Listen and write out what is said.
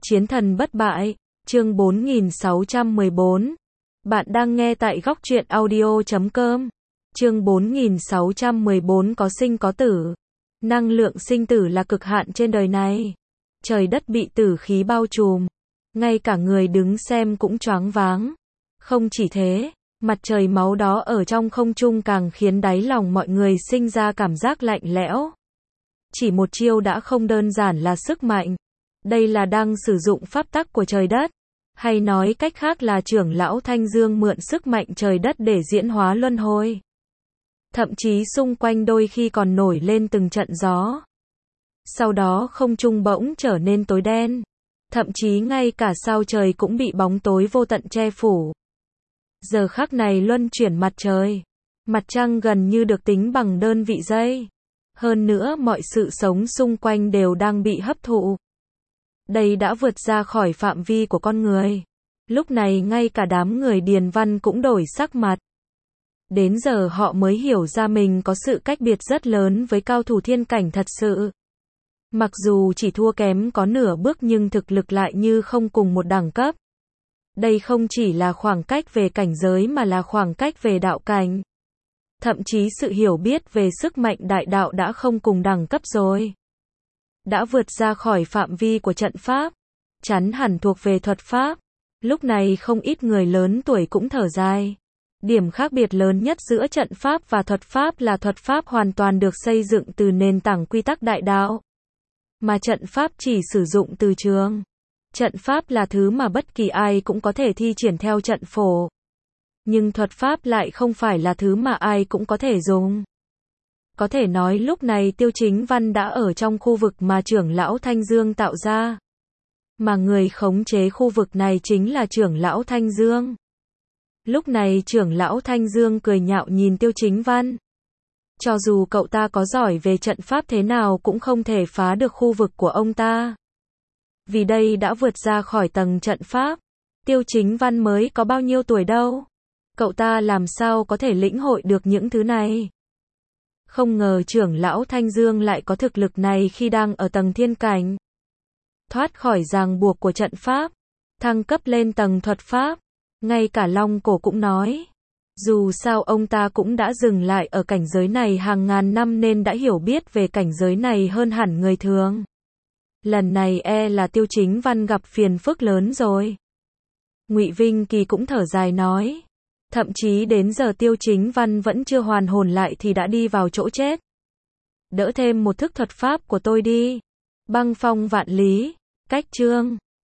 Chiến thần bất bại, chương 4614. Bạn đang nghe tại góc truyện audio.com. Chương 4614 có sinh có tử. Năng lượng sinh tử là cực hạn trên đời này. Trời đất bị tử khí bao trùm. Ngay cả người đứng xem cũng choáng váng. Không chỉ thế, mặt trời máu đó ở trong không trung càng khiến đáy lòng mọi người sinh ra cảm giác lạnh lẽo. Chỉ một chiêu đã không đơn giản là sức mạnh. Đây là đang sử dụng pháp tắc của trời đất. Hay nói cách khác là trưởng lão Thanh Dương mượn sức mạnh trời đất để diễn hóa luân hồi. Thậm chí xung quanh đôi khi còn nổi lên từng trận gió. Sau đó không trung bỗng trở nên tối đen. Thậm chí ngay cả sao trời cũng bị bóng tối vô tận che phủ. Giờ khắc này luân chuyển mặt trời. Mặt trăng gần như được tính bằng đơn vị giây. Hơn nữa mọi sự sống xung quanh đều đang bị hấp thụ. Đây đã vượt ra khỏi phạm vi của con người. Lúc này ngay cả đám người Điền Văn cũng đổi sắc mặt. Đến giờ họ mới hiểu ra mình có sự cách biệt rất lớn với cao thủ thiên cảnh thật sự. Mặc dù chỉ thua kém có nửa bước nhưng thực lực lại như không cùng một đẳng cấp. Đây không chỉ là khoảng cách về cảnh giới mà là khoảng cách về đạo cảnh. Thậm chí sự hiểu biết về sức mạnh đại đạo đã không cùng đẳng cấp rồi. Đã vượt ra khỏi phạm vi của trận pháp, chắn hẳn thuộc về thuật pháp. Lúc này không ít người lớn tuổi cũng thở dài. Điểm khác biệt lớn nhất giữa trận pháp và thuật pháp là thuật pháp hoàn toàn được xây dựng từ nền tảng quy tắc đại đạo. Mà trận pháp chỉ sử dụng từ trường. Trận pháp là thứ mà bất kỳ ai cũng có thể thi triển theo trận phổ. Nhưng thuật pháp lại không phải là thứ mà ai cũng có thể dùng. Có thể nói lúc này Tiêu Chính Văn đã ở trong khu vực mà trưởng lão Thanh Dương tạo ra. Mà người khống chế khu vực này chính là trưởng lão Thanh Dương. Lúc này trưởng lão Thanh Dương cười nhạo nhìn Tiêu Chính Văn. Cho dù cậu ta có giỏi về trận pháp thế nào cũng không thể phá được khu vực của ông ta. Vì đây đã vượt ra khỏi tầng trận pháp. Tiêu Chính Văn mới có bao nhiêu tuổi đâu. Cậu ta làm sao có thể lĩnh hội được những thứ này. Không ngờ trưởng lão Thanh Dương lại có thực lực này khi đang ở tầng thiên cảnh. Thoát khỏi ràng buộc của trận pháp. Thăng cấp lên tầng thuật pháp. Ngay cả Long Cổ cũng nói. Dù sao ông ta cũng đã dừng lại ở cảnh giới này hàng ngàn năm nên đã hiểu biết về cảnh giới này hơn hẳn người thường. Lần này là Tiêu Chính Văn gặp phiền phức lớn rồi. Ngụy Vinh Kỳ cũng thở dài nói. Thậm chí đến giờ Tiêu Chính Văn vẫn chưa hoàn hồn lại thì đã đi vào chỗ chết. Đỡ thêm một thức thuật pháp của tôi đi. Băng phong vạn lý. Cách chương.